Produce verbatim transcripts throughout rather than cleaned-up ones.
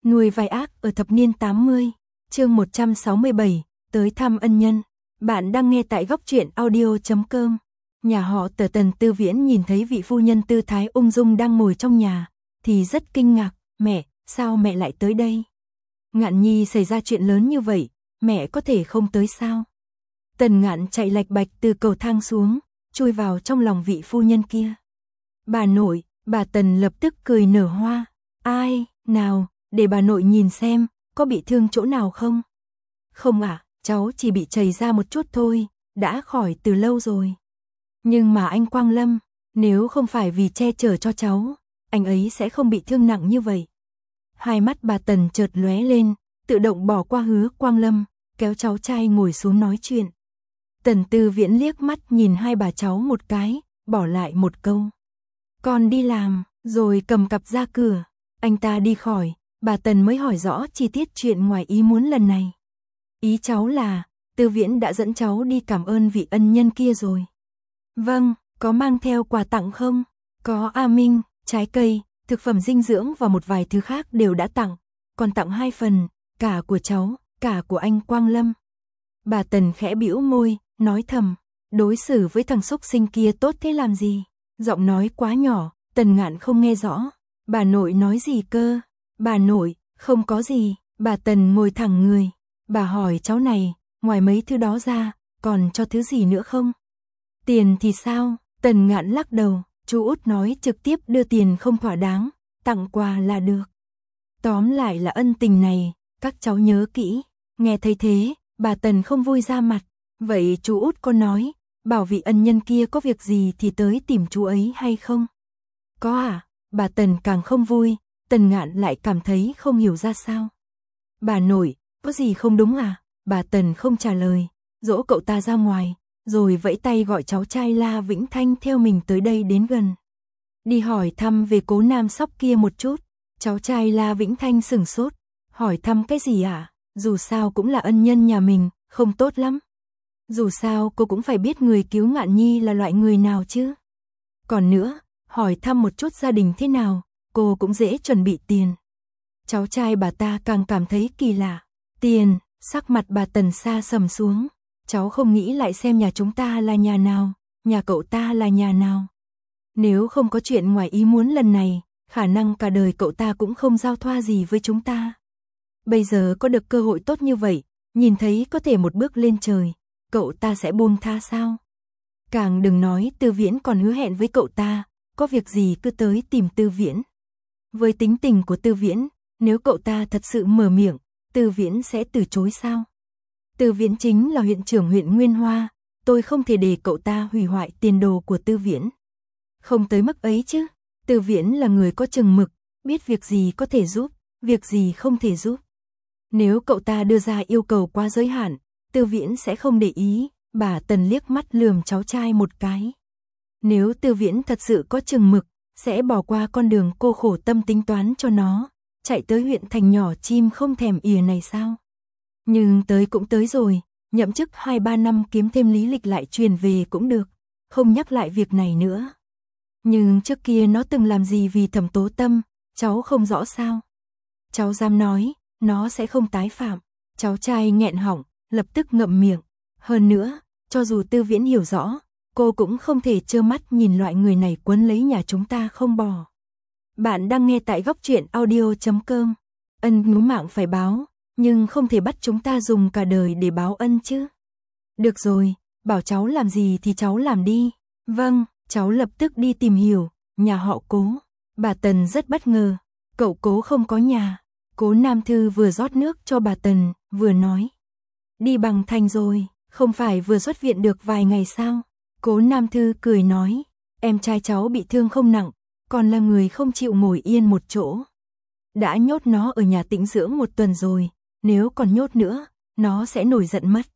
Nuôi vai ác ở thập niên tám mươi, chương một trăm sáu mươi bảy, tới thăm ân nhân. Bạn đang nghe tại góc truyện audio chấm com. Nhà họ Tờ Tần Tư Viễn nhìn thấy vị phu nhân tư thái ung dung đang ngồi trong nhà, thì rất kinh ngạc, mẹ, sao mẹ lại tới đây? Ngạn Nhi xảy ra chuyện lớn như vậy, mẹ có thể không tới sao? Tần Ngạn chạy lạch bạch từ cầu thang xuống, chui vào trong lòng vị phu nhân kia. Bà nội, bà Tần lập tức cười nở hoa, ai, nào, để bà nội nhìn xem, có bị thương chỗ nào không? Không ạ, à, cháu chỉ bị chảy ra một chút thôi, đã khỏi từ lâu rồi. Nhưng mà anh Quang Lâm, nếu không phải vì che chở cho cháu, anh ấy sẽ không bị thương nặng như vậy. Hai mắt bà Tần chợt lóe lên, tự động bỏ qua Hứa Quang Lâm, kéo cháu trai ngồi xuống nói chuyện. Tần Tư Viễn liếc mắt nhìn hai bà cháu một cái, bỏ lại một câu. Con đi làm, rồi cầm cặp ra cửa. Anh ta đi khỏi, bà Tần mới hỏi rõ chi tiết chuyện ngoài ý muốn lần này. Ý cháu là, Tư Viễn đã dẫn cháu đi cảm ơn vị ân nhân kia rồi. Vâng, có mang theo quà tặng không? Có A Minh, trái cây, thực phẩm dinh dưỡng và một vài thứ khác đều đã tặng. Còn tặng hai phần, cả của cháu, cả của anh Quang Lâm. Bà Tần khẽ bĩu môi, nói thầm, đối xử với thằng xúc sinh kia tốt thế làm gì? Giọng nói quá nhỏ, Tần Ngạn không nghe rõ. Bà nội nói gì cơ? Bà nội, không có gì. Bà Tần ngồi thẳng người. Bà hỏi cháu này, ngoài mấy thứ đó ra, còn cho thứ gì nữa không? Tiền thì sao? Tần Ngạn lắc đầu. Chú út nói trực tiếp đưa tiền không thỏa đáng, tặng quà là được. Tóm lại là ân tình này, các cháu nhớ kỹ. Nghe thấy thế, bà Tần không vui ra mặt. Vậy chú út có nói, bảo vị ân nhân kia có việc gì thì tới tìm chú ấy hay không? Có à? Bà Tần càng không vui, Tần Ngạn lại cảm thấy không hiểu ra sao. Bà nội, có gì không đúng à? Bà Tần không trả lời, dỗ cậu ta ra ngoài, rồi vẫy tay gọi cháu trai La Vĩnh Thanh theo mình tới đây đến gần. Đi hỏi thăm về cố nam sóc kia một chút. Cháu trai La Vĩnh Thanh sửng sốt, hỏi thăm cái gì à? Dù sao cũng là ân nhân nhà mình, không tốt lắm. Dù sao cô cũng phải biết người cứu Ngạn Nhi là loại người nào chứ. Còn nữa, hỏi thăm một chút gia đình thế nào, cô cũng dễ chuẩn bị tiền. Cháu trai bà ta càng cảm thấy kỳ lạ. Tiền, sắc mặt bà Tần xa sầm xuống. Cháu không nghĩ lại xem nhà chúng ta là nhà nào, nhà cậu ta là nhà nào. Nếu không có chuyện ngoài ý muốn lần này, khả năng cả đời cậu ta cũng không giao thoa gì với chúng ta. Bây giờ có được cơ hội tốt như vậy, nhìn thấy có thể một bước lên trời, cậu ta sẽ buông tha sao? Càng đừng nói Tư Viễn còn hứa hẹn với cậu ta, có việc gì cứ tới tìm Tư Viễn. Với tính tình của Tư Viễn, nếu cậu ta thật sự mở miệng, Tư Viễn sẽ từ chối sao? Tư Viễn chính là huyện trưởng huyện Nguyên Hoa, tôi không thể để cậu ta hủy hoại tiền đồ của Tư Viễn. Không tới mức ấy chứ, Tư Viễn là người có chừng mực, biết việc gì có thể giúp, việc gì không thể giúp. Nếu cậu ta đưa ra yêu cầu quá giới hạn, Tư Viễn sẽ không để ý. Bà Tần liếc mắt lườm cháu trai một cái. Nếu Tư Viễn thật sự có chừng mực, sẽ bỏ qua con đường cô khổ tâm tính toán cho nó, chạy tới huyện thành nhỏ chim không thèm ỉa này sao? Nhưng tới cũng tới rồi, nhậm chức hai ba năm kiếm thêm lý lịch lại truyền về cũng được, không nhắc lại việc này nữa. Nhưng trước kia nó từng làm gì vì Thẩm Tố Tâm, cháu không rõ sao? Cháu dám nói, nó sẽ không tái phạm. Cháu trai nghẹn họng, lập tức ngậm miệng. Hơn nữa, cho dù Tư Viễn hiểu rõ, cô cũng không thể trơ mắt nhìn loại người này quấn lấy nhà chúng ta không bỏ. Bạn đang nghe tại góc truyện audio chấm com. Ân cứu mạng phải báo, nhưng không thể bắt chúng ta dùng cả đời để báo ân chứ. Được rồi, bảo cháu làm gì thì cháu làm đi. Vâng, cháu lập tức đi tìm hiểu, nhà họ Cố. Bà Tần rất bất ngờ, cậu Cố không có nhà. Cố Nam Thư vừa rót nước cho bà Tần, vừa nói. Đi bằng thành rồi. Không phải vừa xuất viện được vài ngày sao? Cố Nam Thư cười nói, em trai cháu bị thương không nặng, còn là người không chịu ngồi yên một chỗ. Đã nhốt nó ở nhà tĩnh dưỡng một tuần rồi, nếu còn nhốt nữa, nó sẽ nổi giận mất.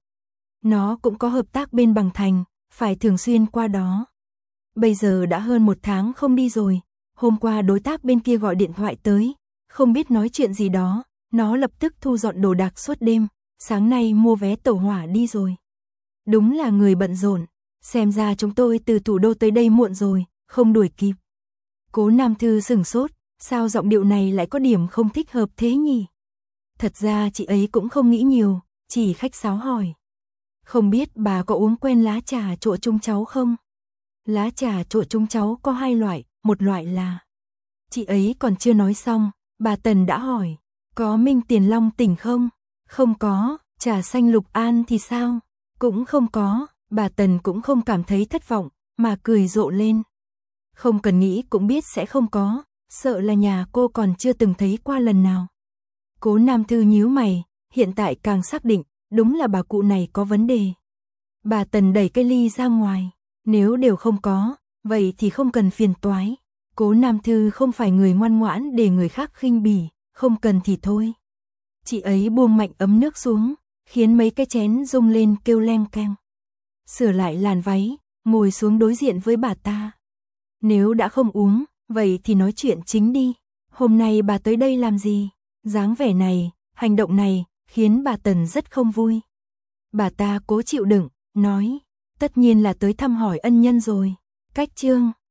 Nó cũng có hợp tác bên Bằng Thành, phải thường xuyên qua đó. Bây giờ đã hơn một tháng không đi rồi, hôm qua đối tác bên kia gọi điện thoại tới, không biết nói chuyện gì đó, nó lập tức thu dọn đồ đạc suốt đêm, sáng nay mua vé tàu hỏa đi rồi. Đúng là người bận rộn, xem ra chúng tôi từ thủ đô tới đây muộn rồi, không đuổi kịp. Cố Nam Thư sửng sốt, Sao giọng điệu này lại có điểm không thích hợp thế nhỉ? Thật ra chị ấy cũng không nghĩ nhiều, chỉ khách sáo hỏi. Không biết bà có uống quen lá trà trộn chung cháu không? Lá trà trộn chung cháu có hai loại, một loại là... Chị ấy còn chưa nói xong, bà Tần đã hỏi. Có Minh Tiền Long tỉnh không? Không có. Trà xanh Lục An thì sao? Cũng không có. Bà Tần cũng không cảm thấy thất vọng, mà cười rộ lên. Không cần nghĩ cũng biết sẽ không có, sợ là nhà cô còn chưa từng thấy qua lần nào. Cố Nam Thư nhíu mày, hiện tại càng xác định, đúng là bà cụ này có vấn đề. Bà Tần đẩy cây ly ra ngoài, nếu đều không có, vậy thì không cần phiền toái. Cố Nam Thư không phải người ngoan ngoãn để người khác khinh bỉ, không cần thì thôi. Chị ấy buông mạnh ấm nước xuống, khiến mấy cái chén rung lên kêu leng keng. Sửa lại làn váy, ngồi xuống đối diện với bà ta. Nếu đã không uống, vậy thì nói chuyện chính đi. Hôm nay bà tới đây làm gì? Dáng vẻ này, hành động này, khiến bà Tần rất không vui. Bà ta cố chịu đựng, nói, tất nhiên là tới thăm hỏi ân nhân rồi. Cách chương